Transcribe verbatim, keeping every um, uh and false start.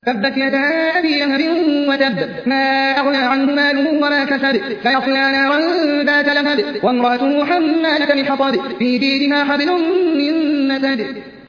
تبت يدا أبي لهب وتب ما أغنى عنه ماله وما كسب سيصلى نارا ذات لهب وامرأته حمالة الحطب في جيدها حبل من مسد